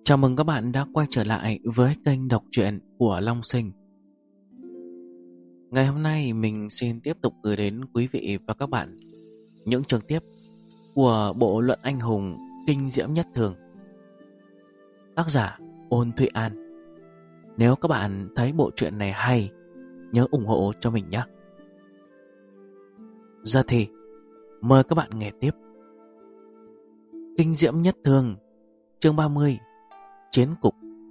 Chào mừng các bạn đã quay trở lại với kênh đọc truyện của Long Sinh. Ngày hôm nay mình xin tiếp tục gửi đến quý vị và các bạn những chương tiếp của bộ Luận Anh Hùng Kinh Diễm Nhất Thường, tác giả Ôn Thụy An. Nếu các bạn thấy bộ truyện này hay, nhớ ủng hộ cho mình nhé. Giờ thì mời các bạn nghe tiếp Kinh Diễm Nhất Thường, chương 30, Chiến Cục.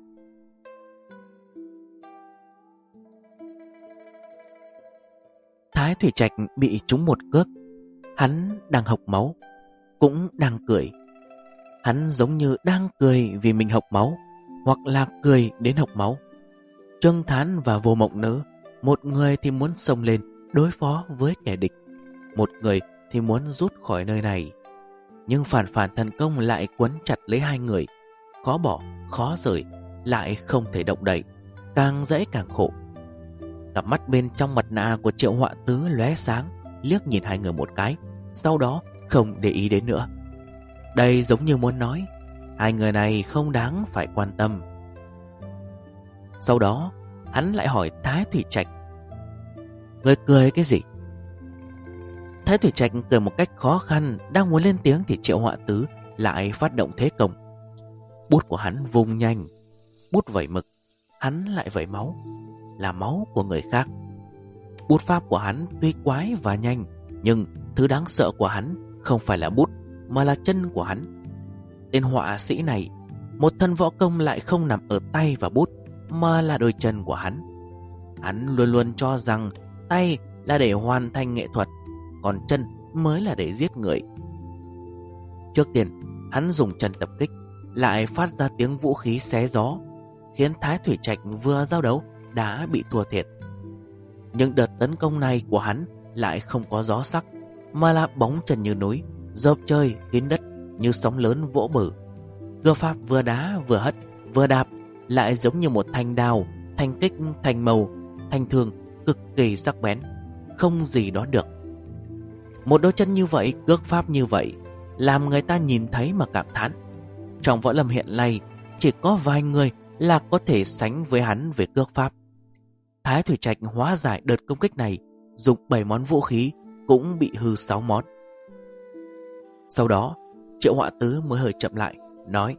Thái Thủy Trạch bị trúng một cước. Hắn đang hộc máu, cũng đang cười. Hắn giống như đang cười vì mình hộc máu, hoặc là cười đến hộc máu. Trương Thán và Vô Mộng Nữ, một người thì muốn xông lên đối phó với kẻ địch, một người thì muốn rút khỏi nơi này. Nhưng phản thần công lại quấn chặt lấy hai người, khó bỏ, khó rời, lại không thể động đậy, càng dễ càng khổ. Cặp mắt bên trong mặt nạ của Triệu Họa Tứ lóe sáng, liếc nhìn hai người một cái, sau đó không để ý đến nữa. Đây giống như muốn nói, hai người này không đáng phải quan tâm. Sau đó, hắn lại hỏi Thái Thủy Trạch: "Ngươi cười cái gì?" Thái Thủy Trạch cười một cách khó khăn, đang muốn lên tiếng thì Triệu Họa Tứ lại phát động thế công. Bút của hắn vung nhanh, bút vẩy mực, hắn lại vẩy máu, là máu của người khác. Bút pháp của hắn tuy quái và nhanh, nhưng thứ đáng sợ của hắn không phải là bút, mà là chân của hắn. Tên họa sĩ này, một thân võ công lại không nằm ở tay và bút, mà là đôi chân của hắn. Hắn luôn luôn cho rằng tay là để hoàn thành nghệ thuật, còn chân mới là để giết người. Trước tiên, hắn dùng chân tập kích, lại phát ra tiếng vũ khí xé gió, khiến Thái Thủy Trạch vừa giao đấu đã bị thua thiệt. Nhưng đợt tấn công này của hắn lại không có gió sắc, mà là bóng chân như núi, dợp chơi kín đất như sóng lớn vỗ bờ. Cơ pháp vừa đá vừa hất vừa đạp, lại giống như một thanh đao, thanh kích, thanh mâu, thanh thương, cực kỳ sắc bén, không gì đó được. Một đôi chân như vậy, cước pháp như vậy, làm người ta nhìn thấy mà cảm thán. Trong võ lâm hiện nay, chỉ có vài người là có thể sánh với hắn về cước pháp. Thái Thủy Trạch hóa giải đợt công kích này, dùng 7 món vũ khí, cũng bị hư 6 món. Sau đó, Triệu Họa Tứ mới hơi chậm lại, nói: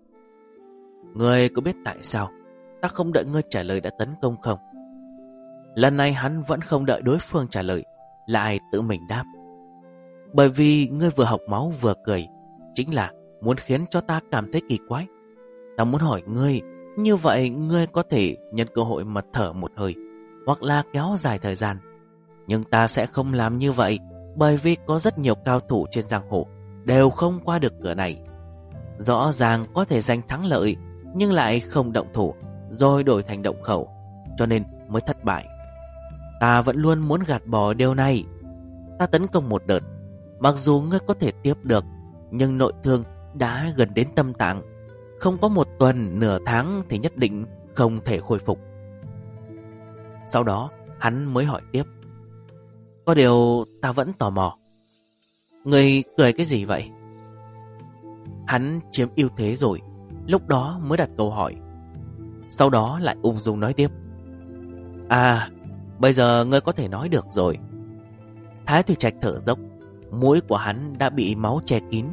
"Ngươi có biết tại sao ta không đợi ngươi trả lời đã tấn công không?" Lần này hắn vẫn không đợi đối phương trả lời, lại tự mình đáp: "Bởi vì ngươi vừa học máu vừa cười, chính là muốn khiến cho ta cảm thấy kỳ quái. Ta muốn hỏi ngươi, như vậy ngươi có thể nhân cơ hội mà thở một hơi, hoặc là kéo dài thời gian. Nhưng ta sẽ không làm như vậy, bởi vì có rất nhiều cao thủ trên giang hồ đều không qua được cửa này. Rõ ràng có thể giành thắng lợi, nhưng lại không động thủ, rồi đổi thành động khẩu, cho nên mới thất bại. Ta vẫn luôn muốn gạt bỏ điều này. Ta tấn công một đợt, mặc dù ngươi có thể tiếp được, nhưng nội thương đã gần đến tâm tạng, không có một tuần, nửa tháng thì nhất định không thể khôi phục." Sau đó hắn mới hỏi tiếp: "Có điều ta vẫn tò mò, ngươi cười cái gì vậy?" Hắn chiếm ưu thế rồi, lúc đó mới đặt câu hỏi. Sau đó lại ung dung nói tiếp: "À, bây giờ ngươi có thể nói được rồi." Thái Thủy Trạch thở dốc, mũi của hắn đã bị máu che kín.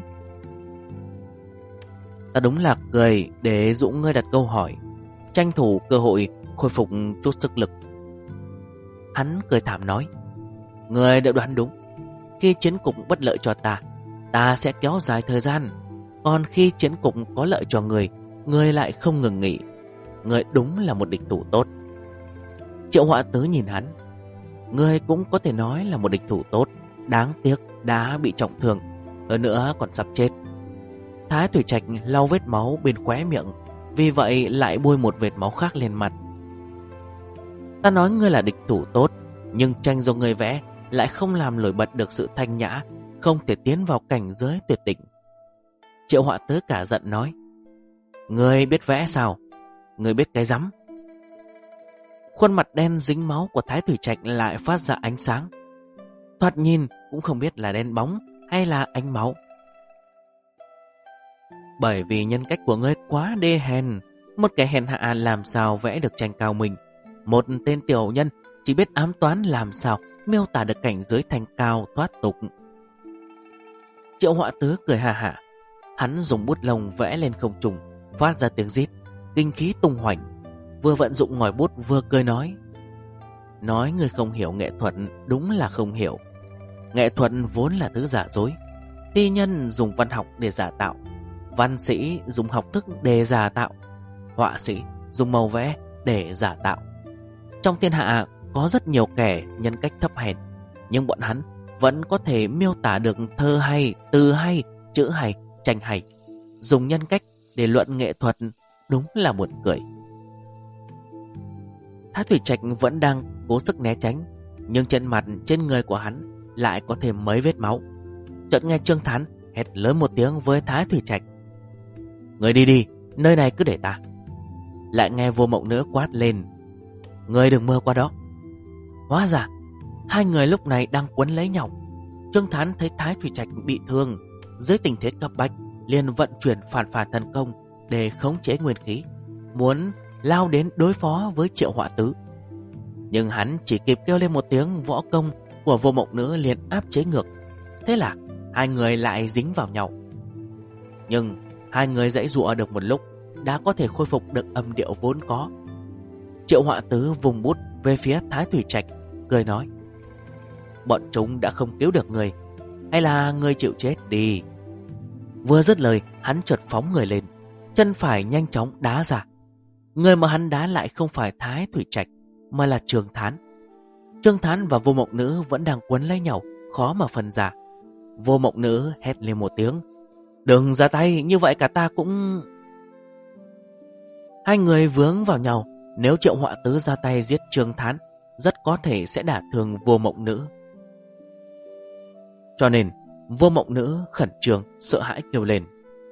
"Ta đúng là cười để dụ ngươi đặt câu hỏi, tranh thủ cơ hội khôi phục chút sức lực." Hắn cười thảm nói: "Ngươi đã đoán đúng. Khi chiến cục bất lợi cho ta, ta sẽ kéo dài thời gian. Còn khi chiến cục có lợi cho ngươi, ngươi lại không ngừng nghỉ. Ngươi đúng là một địch thủ tốt." Triệu Họa Tứ nhìn hắn: "Ngươi cũng có thể nói là một địch thủ tốt, đáng tiếc đã bị trọng thương, hơn nữa còn sắp chết." Thái Thủy Trạch lau vết máu bên khóe miệng, vì vậy lại bôi một vệt máu khác lên mặt. "Ta nói ngươi là địch thủ tốt, nhưng tranh do ngươi vẽ lại không làm nổi bật được sự thanh nhã, không thể tiến vào cảnh giới tuyệt đỉnh." Triệu Họa Tứ cả giận nói: "Ngươi biết vẽ sao? Ngươi biết cái rắm." Khuôn mặt đen dính máu của Thái Thủy Trạch lại phát ra ánh sáng, thoạt nhìn cũng không biết là đen bóng hay là ánh máu. Bởi vì nhân cách của ngươi quá đê hèn. Một kẻ hèn hạ làm sao vẽ được tranh cao mình. Một tên tiểu nhân chỉ biết ám toán làm sao miêu tả được cảnh giới thanh cao thoát tục. Triệu Họa Tứ cười hà hả. Hắn dùng bút lông vẽ lên không trung, phát ra tiếng rít, kinh khí tung hoành. Vừa vận dụng ngòi bút vừa cười nói: nói người không hiểu nghệ thuật đúng là không hiểu. Nghệ thuật vốn là thứ giả dối. Thi nhân dùng văn học để giả tạo, văn sĩ dùng học thức để giả tạo, họa sĩ dùng màu vẽ để giả tạo. Trong thiên hạ có rất nhiều kẻ nhân cách thấp hèn, nhưng bọn hắn vẫn có thể miêu tả được thơ hay, từ hay, chữ hay, tranh hay. Dùng nhân cách để luận nghệ thuật đúng là buồn cười. Thái Thủy Trạch vẫn đang cố sức né tránh, nhưng trên mặt, trên người của hắn lại có thêm mấy vết máu. Chợt nghe Trương Thán hét lớn một tiếng với Thái Thủy Trạch: người đi đi, nơi này cứ để ta. Lại nghe Vô Mộng Nữ quát lên: người đừng mơ qua đó. Hóa ra hai người lúc này đang quấn lấy nhau. Trương Thán thấy Thái Thủy Trạch bị thương, dưới tình thế cấp bách liền vận chuyển phản phản thần công để khống chế nguyên khí, muốn lao đến đối phó với Triệu Họa Tứ. Nhưng hắn chỉ kịp kêu lên một tiếng, võ công của Vô Mộng Nữ liền áp chế ngược. Thế là hai người lại dính vào nhau. Nhưng hai người giãy giụa được một lúc đã có thể khôi phục được âm điệu vốn có. Triệu Họa Tứ vùng bút về phía Thái Thủy Trạch, cười nói: bọn chúng đã không cứu được người, hay là người chịu chết đi. Vừa dứt lời, hắn chợt phóng người lên, chân phải nhanh chóng đá ra. Người mà hắn đá lại không phải Thái Thủy Trạch, mà là Trương Thán. Trương Thán và Vô Mộng Nữ vẫn đang quấn lấy nhau, khó mà phân ra. Vô Mộng Nữ hét lên một tiếng: đừng ra tay, như vậy cả ta cũng... Hai người vướng vào nhau. Nếu Triệu Họa Tứ ra tay giết Trương Thán, rất có thể sẽ đả thương Vô Mộng Nữ. Cho nên Vô Mộng Nữ khẩn trương sợ hãi kêu lên.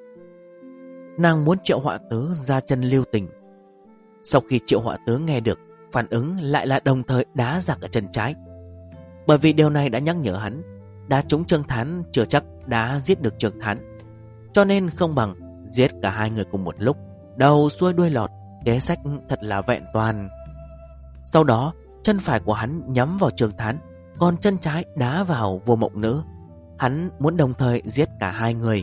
Nàng muốn Triệu Họa Tứ ra chân lưu tình. Sau khi Triệu Họa Tứ nghe được, phản ứng lại là đồng thời đá ra cả chân trái. Bởi vì điều này đã nhắc nhở hắn, đá trúng Trương Thán chưa chắc đã giết được Trương Thán, cho nên không bằng giết cả hai người cùng một lúc, đầu xuôi đuôi lọt, kế sách thật là vẹn toàn. Sau đó chân phải của hắn nhắm vào Trương Thán, còn chân trái đá vào Vô Mộng Nữ. Hắn muốn đồng thời giết cả hai người.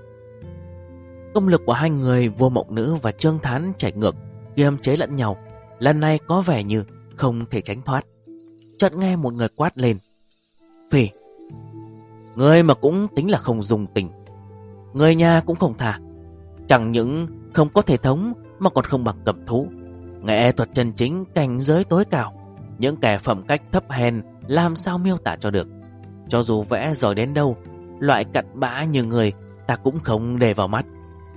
Công lực của hai người Vô Mộng Nữ và Trương Thán chảy ngược, kiềm chế lẫn nhau, lần này có vẻ như không thể tránh thoát. Chợt nghe một người quát lên: Phỉ, người mà cũng tính là không dùng tình, người nhà cũng không tha. Chẳng những không có thể thống mà còn không bằng cầm thú. Nghệ thuật chân chính, cảnh giới tối cao, những kẻ phẩm cách thấp hèn làm sao miêu tả cho được. Cho dù vẽ giỏi đến đâu, loại cặn bã như người ta cũng không để vào mắt.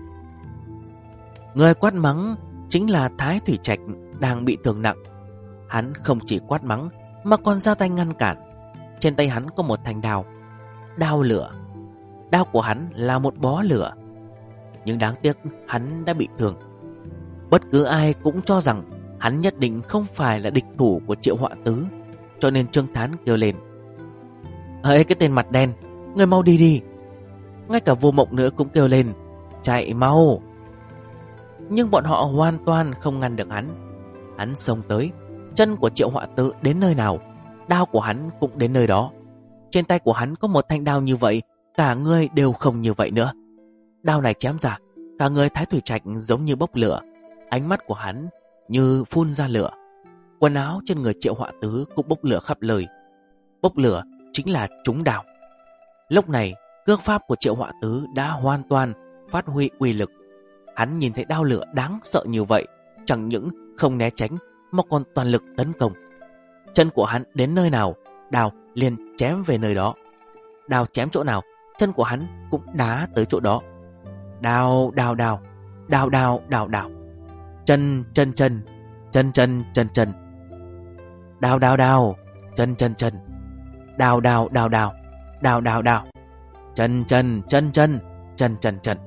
Người quát mắng chính là Thái Thủy Trạch đang bị thương nặng. Hắn không chỉ quát mắng mà còn ra tay ngăn cản. Trên tay hắn có một thanh đao, đao lửa. Đao của hắn là một bó lửa. Nhưng đáng tiếc hắn đã bị thương. Bất cứ ai cũng cho rằng hắn nhất định không phải là địch thủ của Triệu Họa Tứ, cho nên Trương Thán kêu lên: Hỡi cái tên mặt đen, người mau đi đi. Ngay cả Vô Mộng Nữ cũng kêu lên: chạy mau. Nhưng bọn họ hoàn toàn không ngăn được hắn. Hắn xông tới, chân của Triệu Họa Tứ đến nơi nào, đao của hắn cũng đến nơi đó. Trên tay của hắn có một thanh đao như vậy, cả người đều không như vậy nữa. Đao này chém ra, cả người Thái Thủy Trạch giống như bốc lửa, ánh mắt của hắn như phun ra lửa. Quần áo trên người Triệu Họa Tứ cũng bốc lửa khắp nơi. Bốc lửa chính là trúng đao. Lúc này cước pháp của Triệu Họa Tứ đã hoàn toàn phát huy uy lực. Hắn nhìn thấy đao lửa đáng sợ như vậy, chẳng những không né tránh mà còn toàn lực tấn công. Chân của hắn đến nơi nào, đao liền chém về nơi đó. Đao chém chỗ nào, chân của hắn cũng đá tới chỗ đó. Đao, đao, đao, đao, đao, đao, đao. Chân, chân, chân, chân, chân, chân, chân. Đao, đao, đao, chân, chân, chân. Đao, đao, đao, đao, đao, đao, đao. Chân, chân, chân, chân, chân, chân, chân.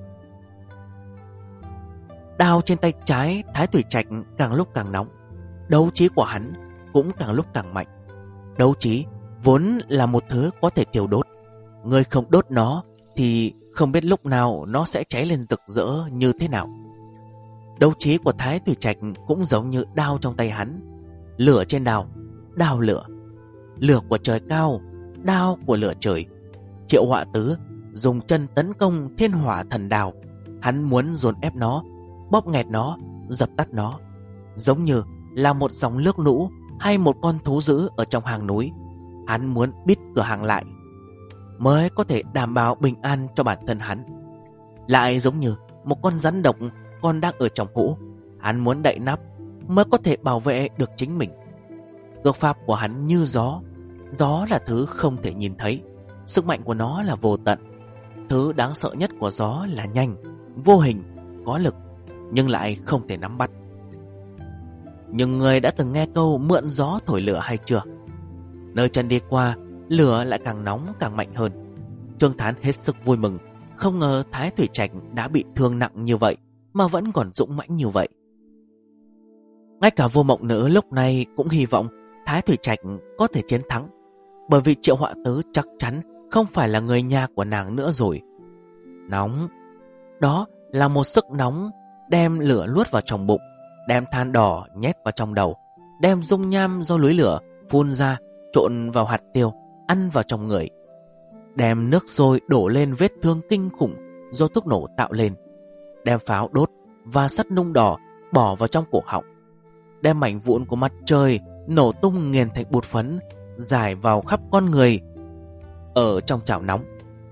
Đao trên tay trái Thái Thủy Trạch càng lúc càng nóng. Đấu trí của hắn cũng càng lúc càng mạnh. Đấu trí vốn là một thứ có thể thiêu đốt. Người không đốt nó thì không biết lúc nào nó sẽ cháy lên rực rỡ như thế nào. Đấu trí của Thái Thủy Trạch cũng giống như đao trong tay hắn. Lửa trên đao, đao lửa. Lửa của trời cao, đao của lửa trời. Triệu Họa Tứ dùng chân tấn công thiên hỏa thần đao. Hắn muốn dồn ép nó, bóp nghẹt nó, dập tắt nó, giống như là một dòng nước lũ hay một con thú dữ ở trong hang núi. Hắn muốn bít cửa hàng lại mới có thể đảm bảo bình an cho bản thân hắn. Lại giống như một con rắn độc còn đang ở trong hũ, hắn muốn đậy nắp mới có thể bảo vệ được chính mình. Cước pháp của hắn như gió. Gió là thứ không thể nhìn thấy, sức mạnh của nó là vô tận. Thứ đáng sợ nhất của gió là nhanh, vô hình, có lực, nhưng lại không thể nắm bắt. Nhưng người đã từng nghe câu mượn gió thổi lửa hay chưa? Nơi chân đi qua, lửa lại càng nóng càng mạnh hơn. Trương Thán hết sức vui mừng, không ngờ Thái Thủy Trạch đã bị thương nặng như vậy mà vẫn còn dũng mãnh như vậy. Ngay cả Vô Mộng Nữ lúc này cũng hy vọng Thái Thủy Trạch có thể chiến thắng, bởi vì Triệu Họa Tứ chắc chắn không phải là người nhà của nàng nữa rồi. Nóng, đó là một sức nóng, đem lửa luốt vào trong bụng, đem than đỏ nhét vào trong đầu, đem dung nham do núi lửa phun ra trộn vào hạt tiêu ăn vào trong người, đem nước sôi đổ lên vết thương kinh khủng do thuốc nổ tạo lên, đem pháo đốt và sắt nung đỏ bỏ vào trong cổ họng, đem mảnh vụn của mặt trời nổ tung nghiền thành bột phấn rải vào khắp con người ở trong chảo nóng.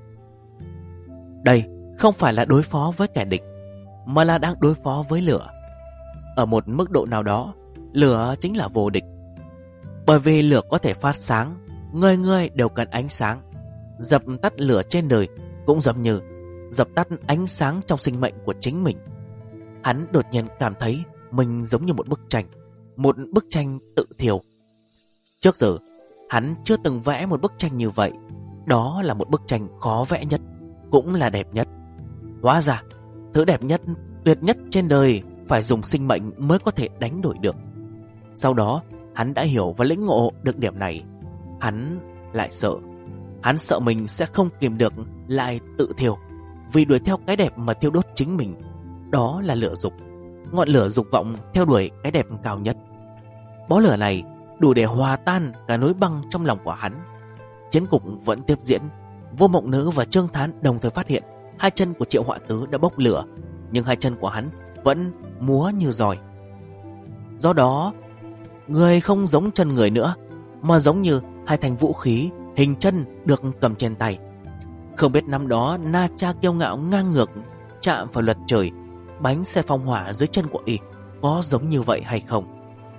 Đây không phải là đối phó với kẻ địch, mà là đang đối phó với lửa. Ở một mức độ nào đó, lửa chính là vô địch. Bởi vì lửa có thể phát sáng, người người đều cần ánh sáng. Dập tắt lửa trên đời cũng giống như dập tắt ánh sáng trong sinh mệnh của chính mình. Hắn đột nhiên cảm thấy mình giống như một bức tranh tự thiêu. Trước giờ, hắn chưa từng vẽ một bức tranh như vậy. Đó là một bức tranh khó vẽ nhất, cũng là đẹp nhất. Hóa ra, thứ đẹp nhất, tuyệt nhất trên đời phải dùng sinh mệnh mới có thể đánh đổi được. Sau đó, hắn đã hiểu và lĩnh ngộ được điểm này. Hắn lại sợ. Hắn sợ mình sẽ không kìm được lại tự thiêu, vì đuổi theo cái đẹp mà thiêu đốt chính mình. Đó là lửa dục, ngọn lửa dục vọng theo đuổi cái đẹp cao nhất. Bó lửa này đủ để hòa tan cả núi băng trong lòng của hắn. Chiến cục vẫn tiếp diễn. Vô Mộng Nữ và Trương Thán đồng thời phát hiện hai chân của Triệu Họa Tứ đã bốc lửa, nhưng hai chân của hắn vẫn múa như roi. Do đó, người không giống chân người nữa, mà giống như hai thành vũ khí hình chân được cầm trên tay. Không biết năm đó Na Cha kiêu ngạo ngang ngược chạm vào luật trời, bánh xe phong hỏa dưới chân của y có giống như vậy hay không?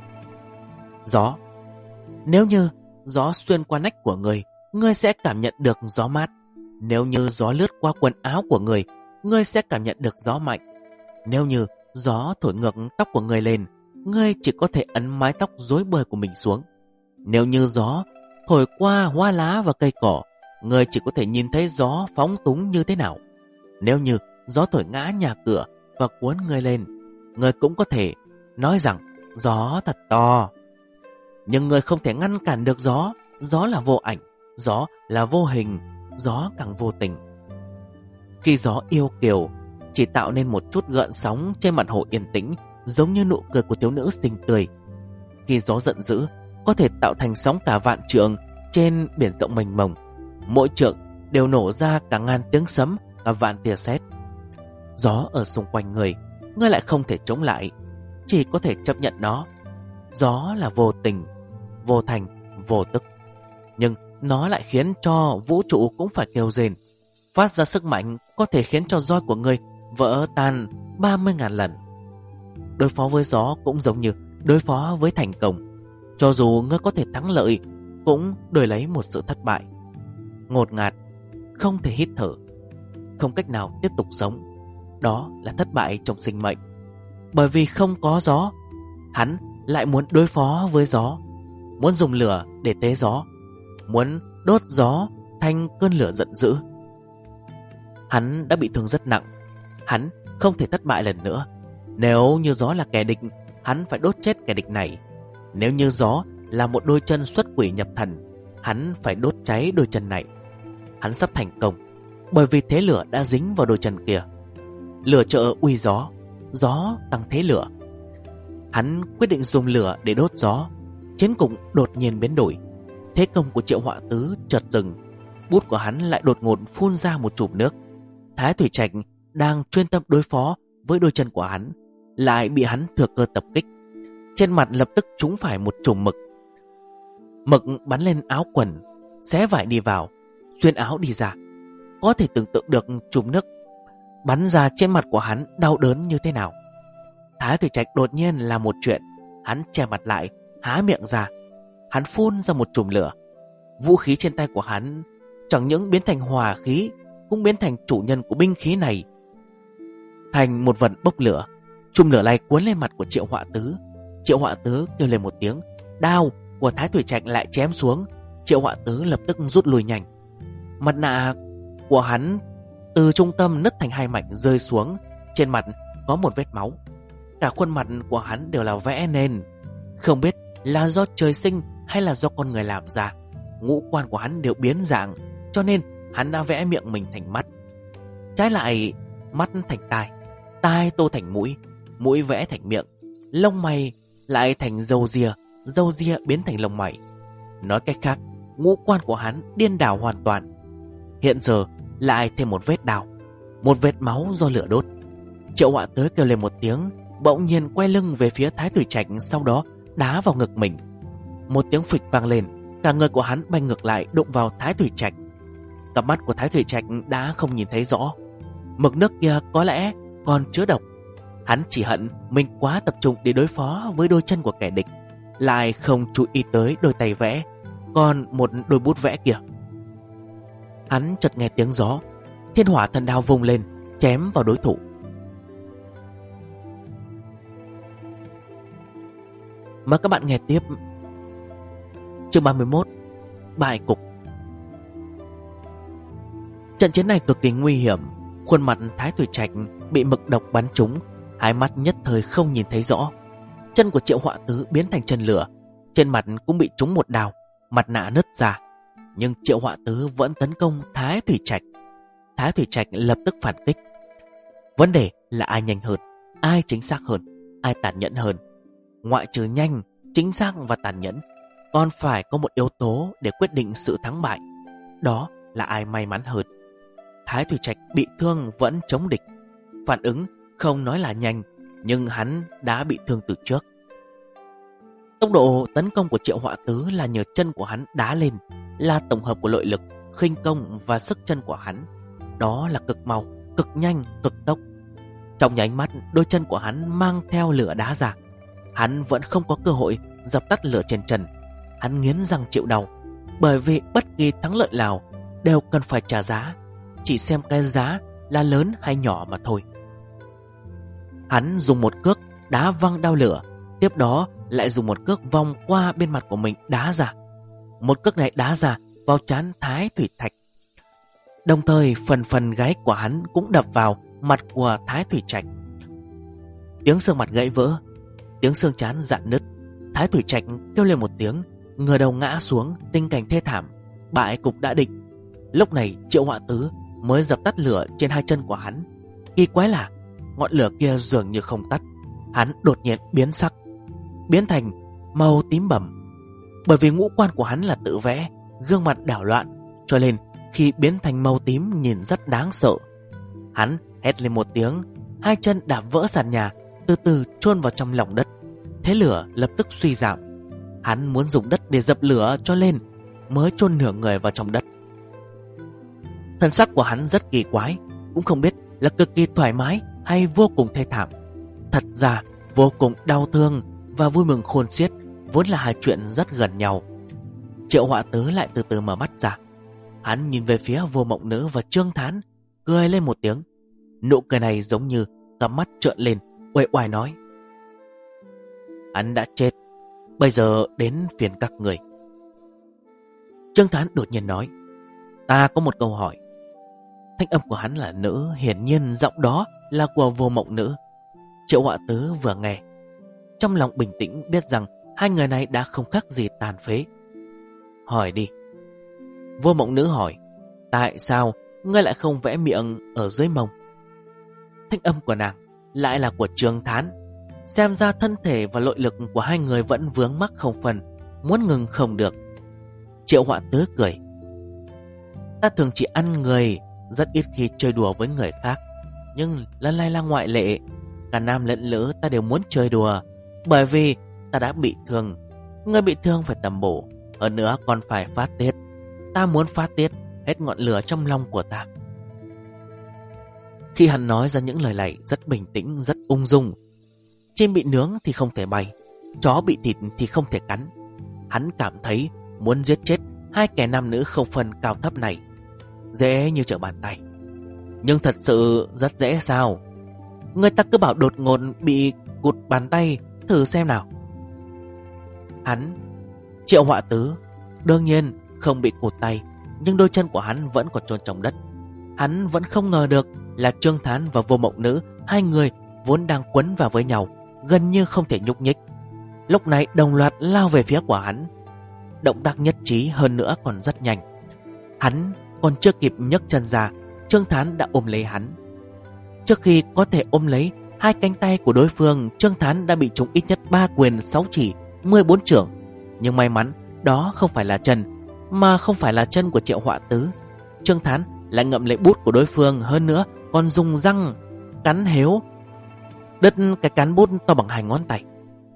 Gió. Nếu như gió xuyên qua nách của người, ngươi sẽ cảm nhận được gió mát. Nếu như gió lướt qua quần áo của người, ngươi sẽ cảm nhận được gió mạnh. Nếu như gió thổi ngược tóc của người lên, ngươi chỉ có thể ấn mái tóc rối bời của mình xuống. Nếu như gió thổi qua hoa lá và cây cỏ, ngươi chỉ có thể nhìn thấy gió phóng túng như thế nào. Nếu như gió thổi ngã nhà cửa và cuốn ngươi lên, ngươi cũng có thể nói rằng gió thật to. Nhưng ngươi không thể ngăn cản được gió. Gió là vô ảnh, gió là vô hình, gió càng vô tình. Khi gió yêu kiều, chỉ tạo nên một chút gợn sóng trên mặt hồ yên tĩnh, giống như nụ cười của thiếu nữ xinh tươi. Khi gió giận dữ, có thể tạo thành sóng cả vạn trượng trên biển rộng mênh mông. Mỗi trượng đều nổ ra cả ngàn tiếng sấm, cả vạn tia sét. Gió ở xung quanh người, ngươi lại không thể chống lại, chỉ có thể chấp nhận nó. Gió là vô tình, vô thành, vô tức, nhưng nó lại khiến cho vũ trụ cũng phải kêu rên. Phát ra sức mạnh có thể khiến cho roi của ngươi vỡ tan 30.000 lần. Đối phó với gió cũng giống như đối phó với thành công. Cho dù ngươi có thể thắng lợi, cũng đổi lấy một sự thất bại. Ngột ngạt, không thể hít thở, không cách nào tiếp tục sống. Đó là thất bại trong sinh mệnh. Bởi vì không có gió, hắn lại muốn đối phó với gió, muốn dùng lửa để tế gió, muốn đốt gió thành cơn lửa giận dữ. Hắn đã bị thương rất nặng, hắn không thể thất bại lần nữa. Nếu như gió là kẻ địch, hắn phải đốt chết kẻ địch này. Nếu như gió là một đôi chân xuất quỷ nhập thần, hắn phải đốt cháy đôi chân này. Hắn sắp thành công. bởi vì thế lửa đã dính vào đôi chân kia. Lửa trợ uy gió, gió tăng thế lửa. Hắn quyết định dùng lửa để đốt gió. Chiến cục đột nhiên biến đổi. Thế công của Triệu Họa Tứ chợt dừng. Bút của hắn lại đột ngột phun ra một chùm nước. Thái Thủy Trạch đang chuyên tâm đối phó với đôi chân của hắn lại bị hắn thừa cơ tập kích. Trên mặt lập tức trúng phải một chùm mực. Mực bắn lên áo quần, xé vải đi vào, xuyên áo đi ra. Có thể tưởng tượng được chùm nước bắn ra trên mặt của hắn đau đớn như thế nào. Thái Thủy Trạch đột nhiên làm một chuyện. Hắn che mặt lại, há miệng ra. Hắn phun ra một chùm lửa. Vũ khí trên tay của hắn chẳng những biến thành hỏa khí, cũng biến thành chủ nhân của binh khí này, thành một vật bốc lửa. Chùm lửa này cuốn lên mặt của Triệu Họa Tứ. Triệu Họa Tứ kêu lên một tiếng. Đao của Thái Thủy Trạch lại chém xuống. Triệu Họa Tứ lập tức rút lui nhanh. Mặt nạ của hắn từ trung tâm nứt thành hai mảnh rơi xuống. Trên mặt có một vết máu. Cả khuôn mặt của hắn đều là vẽ nên. Không biết là do trời sinh hay là do con người làm ra. Ngũ quan của hắn đều biến dạng, cho nên hắn đã vẽ miệng mình thành mắt. Trái lại mắt thành tai, tai tô thành mũi, mũi vẽ thành miệng, lông mày lại thành râu ria biến thành lông mày. Nói cách khác, ngũ quan của hắn điên đảo hoàn toàn. Hiện giờ lại thêm một vết đào, một vết máu do lửa đốt. Triệu Họa Tứ kêu lên một tiếng, bỗng nhiên quay lưng về phía Thái Thủy Trạch, sau đó đá vào ngực mình. Một tiếng phịch vang lên, cả người của hắn bay ngược lại đụng vào Thái Thủy Trạch. Cặp mắt của Thái Thủy Trạch đã không nhìn thấy rõ. Mực nước kia có lẽ còn chứa độc. Hắn chỉ hận mình quá tập trung để đối phó với đôi chân của kẻ địch, lại không chú ý tới đôi tay vẽ, còn một đôi bút vẽ kia. Hắn chợt nghe tiếng gió, Thiên Hỏa Thần Đao vung lên, chém vào đối thủ. Mời các bạn nghe tiếp chương 31, bại cục. Trận chiến này cực kỳ nguy hiểm. Khuôn mặt Thái Thủy Trạch bị mực độc bắn trúng, hai mắt nhất thời không nhìn thấy rõ. Chân của Triệu Họa Tứ biến thành chân lửa, trên mặt cũng bị trúng một đao, mặt nạ nứt ra. Nhưng Triệu Họa Tứ vẫn tấn công Thái Thủy Trạch. Thái Thủy Trạch lập tức phản kích. Vấn đề là ai nhanh hơn, ai chính xác hơn, ai tàn nhẫn hơn. Ngoại trừ nhanh, chính xác và tàn nhẫn, còn phải có một yếu tố để quyết định sự thắng bại. Đó là ai may mắn hơn. Thái Thủy Trạch bị thương vẫn chống địch. Phản ứng không nói là nhanh, nhưng hắn đã bị thương từ trước. Tốc độ tấn công của Triệu Họa Tứ là nhờ chân của hắn đá lên, là tổng hợp của nội lực, khinh công và sức chân của hắn. Đó là cực mau, cực nhanh, cực tốc. Trong nháy mắt, đôi chân của hắn mang theo lửa đá ra. Hắn vẫn không có cơ hội dập tắt lửa trên chân. Hắn nghiến răng chịu đau, bởi vì bất kỳ thắng lợi nào đều cần phải trả giá, chỉ xem cái giá là lớn hay nhỏ mà thôi. Hắn dùng một cước đá văng đao lửa, tiếp đó lại dùng một cước vòng qua bên mặt của mình đá ra. Một cước này đá ra vào trán Thái Thủy Trạch, đồng thời phần gáy của hắn cũng đập vào mặt của Thái Thủy Trạch. Tiếng xương mặt gãy vỡ, tiếng xương trán rạn nứt. Thái Thủy Trạch kêu lên một tiếng, ngửa đầu ngã xuống, tình cảnh thê thảm. Bại cục đã định. Lúc này Triệu Họa Tứ mới dập tắt lửa trên hai chân của hắn. Kỳ quái là ngọn lửa kia dường như không tắt. Hắn đột nhiên biến sắc, biến thành màu tím bầm. Bởi vì ngũ quan của hắn là tự vẽ, gương mặt đảo loạn, cho nên khi biến thành màu tím nhìn rất đáng sợ. Hắn hét lên một tiếng, hai chân đạp vỡ sàn nhà, từ từ chôn vào trong lòng đất. Thế lửa lập tức suy giảm. Hắn muốn dùng đất để dập lửa, cho nên mới chôn nửa người vào trong đất. Thân sắc của hắn rất kỳ quái, cũng không biết là cực kỳ thoải mái hay vô cùng thê thảm. Thật ra vô cùng đau thương và vui mừng khôn xiết vốn là hai chuyện rất gần nhau. Triệu Họa Tứ lại từ từ mở mắt ra. Hắn nhìn về phía Vô Mộng Nữ và Trương Thán, cười lên một tiếng. Nụ cười này giống như cặp mắt trợn lên, uể oải nói: hắn đã chết, bây giờ đến phiền các người. Trương Thán đột nhiên nói: ta có một câu hỏi. Thanh âm của hắn là nữ, hiển nhiên giọng đó là của Vô Mộng Nữ. Triệu Họa Tứ vừa nghe, trong lòng bình tĩnh, biết rằng hai người này đã không khác gì tàn phế. Hỏi đi. Vô Mộng Nữ hỏi: tại sao ngươi lại không vẽ miệng ở dưới mông. Thanh âm của nàng lại là của Trương Thán. Xem ra thân thể và nội lực của hai người vẫn vướng mắc không phần, muốn ngừng không được. Triệu Họa Tứ cười. Ta thường chỉ ăn người, rất ít khi chơi đùa với người khác, nhưng lần này là ngoại lệ. Cả nam lẫn nữ ta đều muốn chơi đùa, bởi vì ta đã bị thương. Người bị thương phải tầm bổ, hơn nữa còn phải phát tiết. Ta muốn phát tiết hết ngọn lửa trong lòng của ta. Khi hắn nói ra những lời này rất bình tĩnh, rất ung dung. Chim bị nướng thì không thể bay, chó bị thịt thì không thể cắn. Hắn cảm thấy muốn giết chết hai kẻ nam nữ không phân cao thấp này dễ như trở bàn tay. Nhưng thật sự rất dễ sao? Người ta cứ bảo đột ngột bị cụt bàn tay, thử xem nào. Hắn, Triệu Họa Tứ, đương nhiên không bị cụt tay, nhưng đôi chân của hắn vẫn còn chôn trong đất. Hắn vẫn không ngờ được là Trương Thán và Vô Mộng Nữ, hai người vốn đang quấn vào với nhau, gần như không thể nhúc nhích, lúc này đồng loạt lao về phía của hắn. Động tác nhất trí, hơn nữa còn rất nhanh. Hắn còn chưa kịp nhấc chân ra, Trương Thán đã ôm lấy hắn. Trước khi có thể ôm lấy hai cánh tay của đối phương, Trương Thán đã bị trúng ít nhất 3 quyền 6 chỉ 14 chưởng. Nhưng may mắn đó không phải là chân, mà không phải là chân của Triệu Họa Tứ. Trương Thán lại ngậm lấy bút của đối phương, hơn nữa còn dùng răng cắn héo đứt cái cán bút to bằng 2 ngón tay.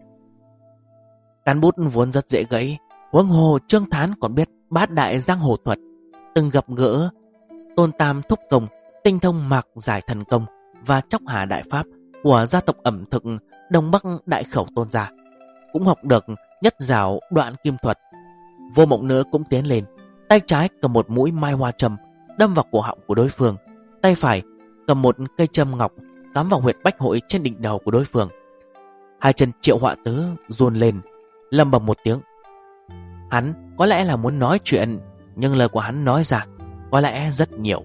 Cán bút vốn rất dễ gãy, huống hồ Trương Thán còn biết bát đại giang hồ thuật, từng gặp gỡ Tôn Tam Thúc Công, tinh thông mạc giải thần công và chóc hà đại pháp của gia tộc ẩm thực Đông Bắc Đại Khẩu Tôn gia, cũng học được nhất giảo đoạn kim thuật. Vô Mộng Nữ cũng tiến lên, tay trái cầm một mũi mai hoa châm đâm vào cổ họng của đối phương, tay phải cầm một cây châm ngọc cắm vào huyệt bách hội trên đỉnh đầu của đối phương. Hai chân Triệu Họa Tứ run lên, lầm bầm một tiếng. Hắn có lẽ là muốn nói chuyện, nhưng lời của hắn nói ra có lẽ rất nhiều,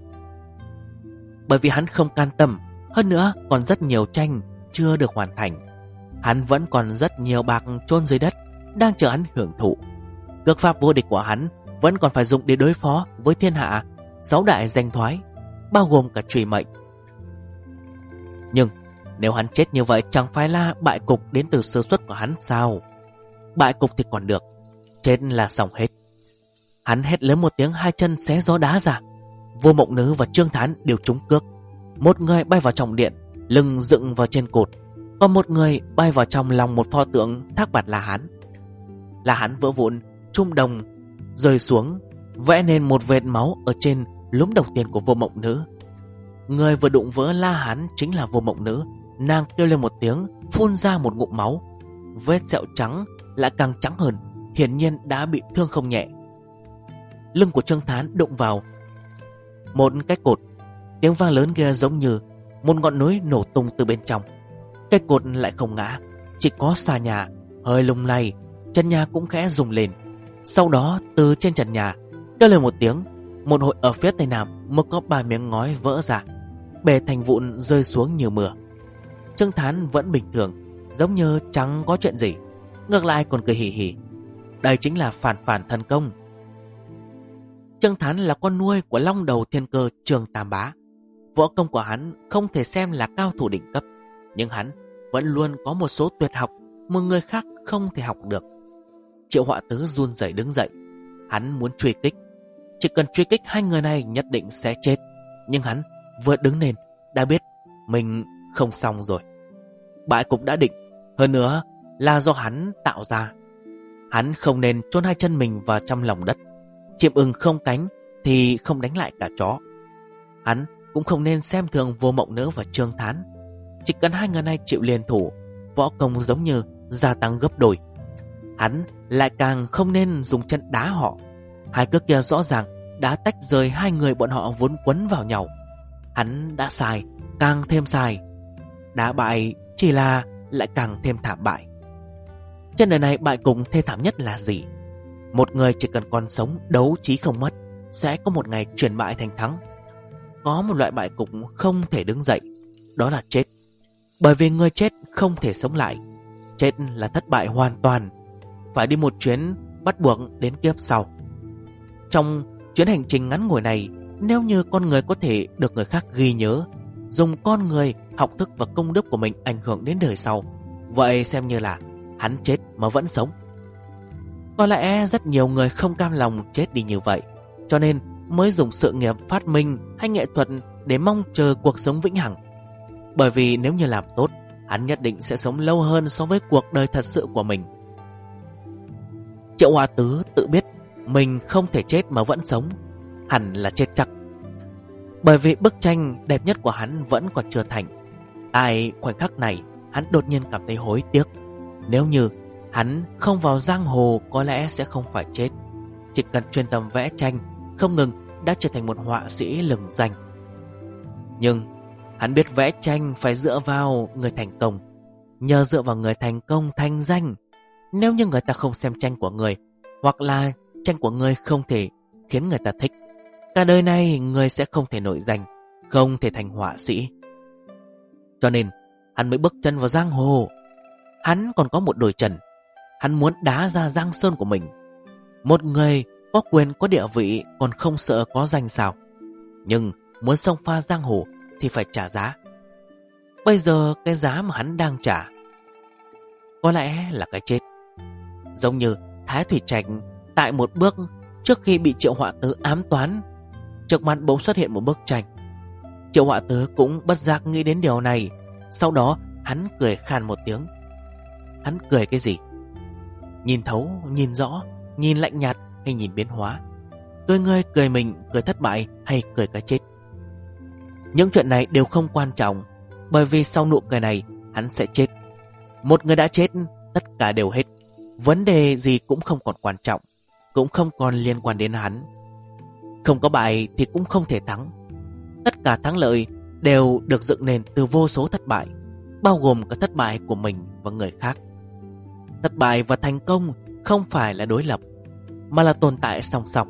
bởi vì hắn không can tâm. Hơn nữa còn rất nhiều tranh chưa được hoàn thành. Hắn vẫn còn rất nhiều bạc chôn dưới đất đang chờ hắn hưởng thụ. Cước pháp vô địch của hắn vẫn còn phải dùng để đối phó với thiên hạ 6 đại danh thoái, bao gồm cả Trùy Mệnh. Nhưng nếu hắn chết như vậy, chẳng phải là bại cục đến từ sơ suất của hắn sao? Bại cục thì còn được, chết là xong hết. Hắn hét lớn một tiếng, hai chân xé gió đá ra. Vô Mộng Nữ và Trương Thán đều trúng cước. Một người bay vào trong điện, lưng dựng vào trên cột, còn một người bay vào trong lòng một pho tượng Thác Bạt La Hán. La Hán vỡ vụn, trung đồng rơi xuống, vẽ nên một vệt máu ở trên lúm đầu tiên của Vô Mộng Nữ. Người vừa đụng vỡ La Hán chính là Vô Mộng Nữ. Nàng kêu lên một tiếng, phun ra một ngụm máu. Vết sẹo trắng lại càng trắng hơn, hiển nhiên đã bị thương không nhẹ. Lưng của Trương Thán đụng vào một cái cột, tiếng vang lớn kia giống như một ngọn núi nổ tung từ bên trong. Cái cột lại không ngã, chỉ có xà nhà hơi lung lay, chân nhà cũng khẽ rung lên. Sau đó từ trên trần nhà kêu lên một tiếng, một hội ở phía tây nam mới có 3 miếng ngói vỡ ra, bể thành vụn rơi xuống như mưa. Trương Thán vẫn bình thường, giống như chẳng có chuyện gì, ngược lại còn cười hì hì. Đây chính là phản thần công. Trương Thán là con nuôi của long đầu thiên cơ Trương Tam Bá. Võ công của hắn không thể xem là cao thủ đỉnh cấp, nhưng hắn vẫn luôn có một số tuyệt học mà người khác không thể học được. Triệu Họa Tứ run rẩy đứng dậy. Hắn muốn truy kích, chỉ cần truy kích hai người này nhất định sẽ chết. Nhưng hắn vừa đứng lên đã biết mình không xong rồi. Bại cục đã định, hơn nữa là do hắn tạo ra. Hắn không nên chôn hai chân mình vào trong lòng đất. Chim ưng không cánh thì không đánh lại cả chó. Hắn cũng không nên xem thường Vô Mộng Nữ và Trương Thán. Chỉ cần hai người này chịu liên thủ, võ công giống như gia tăng gấp đôi. Hắn lại càng không nên dùng chân đá họ. Hai cước kia rõ ràng đã tách rời hai người bọn họ vốn quấn vào nhau. Hắn đã sai, càng thêm sai. Đá bại chỉ là lại càng thêm thảm bại. Trên đời này bại cùng thê thảm nhất là gì? Một người chỉ cần còn sống, đấu trí không mất, sẽ có một ngày chuyển bại thành thắng. Có một loại bại cục không thể đứng dậy, đó là chết. Bởi vì người chết không thể sống lại. Chết là thất bại hoàn toàn, phải đi một chuyến bắt buộc đến kiếp sau. Trong chuyến hành trình ngắn ngủi này, Nếu như con người có thể được người khác ghi nhớ, dùng con người, học thức và công đức của mình ảnh hưởng đến đời sau, vậy xem như là hắn chết mà vẫn sống. Có lẽ rất nhiều người không cam lòng chết đi như vậy, cho nên mới dùng sự nghiệp phát minh hay nghệ thuật để mong chờ cuộc sống vĩnh hằng. Bởi vì nếu như làm tốt, hắn nhất định sẽ sống lâu hơn so với cuộc đời thật sự của mình. Triệu Hòa Tứ tự biết mình không thể chết mà vẫn sống, hẳn là chết chắc. Bởi vì bức tranh đẹp nhất của hắn vẫn còn chưa thành. Tại khoảnh khắc này, hắn đột nhiên cảm thấy hối tiếc. Nếu như hắn không vào giang hồ, có lẽ sẽ không phải chết. Chỉ cần chuyên tâm vẽ tranh, không ngừng đã trở thành một họa sĩ lừng danh. Nhưng hắn biết vẽ tranh phải dựa vào người thành công. Nhờ dựa vào người thành công thành danh. Nếu như người ta không xem tranh của người, hoặc là tranh của người không thể khiến người ta thích, cả đời này người sẽ không thể nổi danh, không thể thành họa sĩ. Cho nên hắn mới bước chân vào giang hồ. Hắn còn có một đôi chân. Hắn muốn đá ra giang sơn của mình. Một người có quyền có địa vị còn không sợ có danh sao? Nhưng muốn xông pha giang hồ thì phải trả giá. Bây giờ cái giá mà hắn đang trả có lẽ là cái chết. Giống như Thái Thủy Trạch tại một bước trước khi bị Triệu Họa Tứ ám toán, trước mặt bỗng xuất hiện một bức tranh. Triệu Họa Tứ cũng bất giác nghĩ đến điều này. Sau đó hắn cười khan một tiếng. Hắn cười cái gì? Nhìn thấu, nhìn rõ, nhìn lạnh nhạt hay nhìn biến hóa? Cười người, cười mình, cười thất bại hay cười cái chết? Những chuyện này đều không quan trọng, bởi vì sau nụ cười này hắn sẽ chết. Một người đã chết, tất cả đều hết. Vấn đề gì cũng không còn quan trọng, cũng không còn liên quan đến hắn. Không có bại thì cũng không thể thắng. Tất cả thắng lợi đều được dựng nền từ vô số thất bại, bao gồm cả thất bại của mình và người khác. Thất bại và thành công không phải là đối lập, mà là tồn tại song song.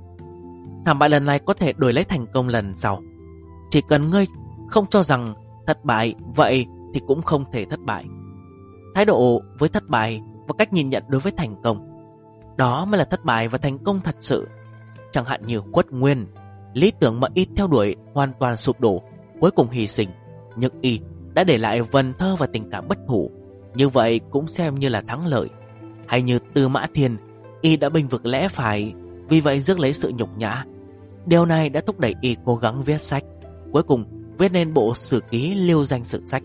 Thảm bại lần này có thể đổi lấy thành công lần sau. Chỉ cần ngươi không cho rằng thất bại, vậy thì cũng không thể thất bại. Thái độ với thất bại và cách nhìn nhận đối với thành công, đó mới là thất bại và thành công thật sự. Chẳng hạn như Khuất Nguyên, lý tưởng mà y theo đuổi hoàn toàn sụp đổ, cuối cùng hy sinh, nhưng y đã để lại vần thơ và tình cảm bất hủ. Như vậy cũng xem như là thắng lợi. Hay như Tư Mã Thiên, y đã bênh vực lẽ phải, vì vậy rước lấy sự nhục nhã. Điều này đã thúc đẩy y cố gắng viết sách, cuối cùng viết nên bộ sử ký lưu danh sử sách.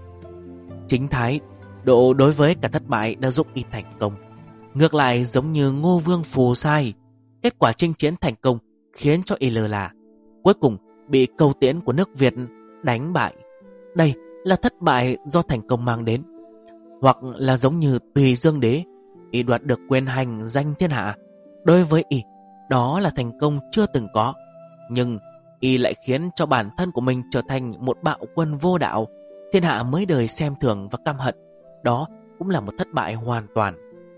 Chính thái độ đối với cả thất bại đã giúp y thành công. Ngược lại, giống như Ngô Vương phù sai, kết quả chinh chiến thành công khiến cho y lơ là, cuối cùng bị Câu Tiễn của nước Việt đánh bại. Đây là thất bại do thành công mang đến. Hoặc là giống như Tùy Dương Đế, y đoạt được quyền hành danh thiên hạ. Đối với y, đó là thành công chưa từng có. Nhưng y lại khiến cho bản thân của mình trở thành một bạo quân vô đạo, thiên hạ mới đời xem thường và căm hận. Đó cũng là một thất bại hoàn toàn.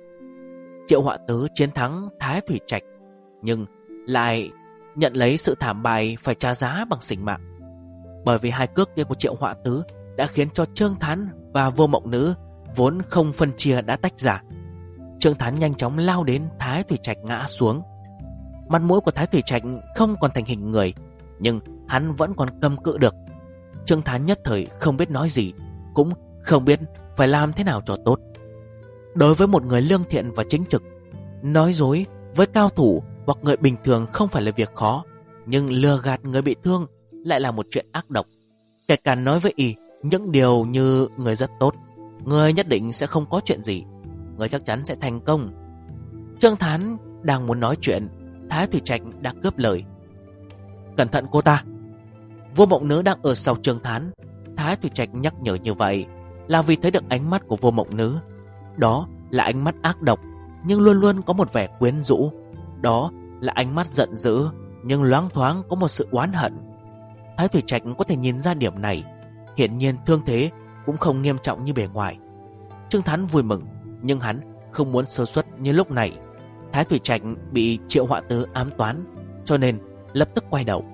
Triệu Họa Tứ chiến thắng Thái Thủy Trạch, nhưng lại nhận lấy sự thảm bại phải trả giá bằng sinh mạng. Bởi vì hai cước kia của Triệu Họa Tứ đã khiến cho Trương Thán và Vô Mộng Nữ vốn không phân chia đã tách ra. Trương Thán nhanh chóng lao đến Thái Thủy Trạch ngã xuống. Mặt mũi của Thái Thủy Trạch không còn thành hình người, nhưng hắn vẫn còn cầm cự được. Trương Thán nhất thời không biết nói gì, cũng không biết phải làm thế nào cho tốt. Đối với một người lương thiện và chính trực, nói dối với cao thủ hoặc người bình thường không phải là việc khó, nhưng lừa gạt người bị thương lại là một chuyện ác độc. Kể cả nói với y những điều như người rất tốt, người nhất định sẽ không có chuyện gì, người chắc chắn sẽ thành công. Trương Thán đang muốn nói chuyện, Thái Thủy Trạch đã cướp lời. Cẩn thận cô ta! Vô Mộng Nữ đang ở sau Trương Thán. Thái Thủy Trạch nhắc nhở như vậy là vì thấy được ánh mắt của Vô Mộng Nữ. Đó là ánh mắt ác độc, nhưng luôn luôn có một vẻ quyến rũ. Đó là ánh mắt giận dữ, nhưng loáng thoáng có một sự oán hận. Thái Thủy Trạch có thể nhìn ra điểm này. Hiển nhiên thương thế cũng không nghiêm trọng như bề ngoài. Trương Thán vui mừng, nhưng hắn không muốn sơ suất như lúc này. Thái Thủy Trạch bị Triệu Họa Tứ ám toán, cho nên lập tức quay đầu.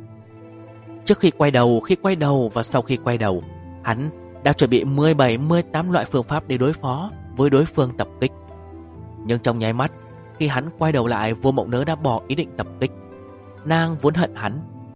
Trước khi quay đầu và sau khi quay đầu, hắn đã chuẩn bị 17-18 loại phương pháp để đối phó với đối phương tập kích. Nhưng trong nháy mắt, khi hắn quay đầu lại, Vô Mộng Nữ đã bỏ ý định tập kích. Nàng vốn hận hắn,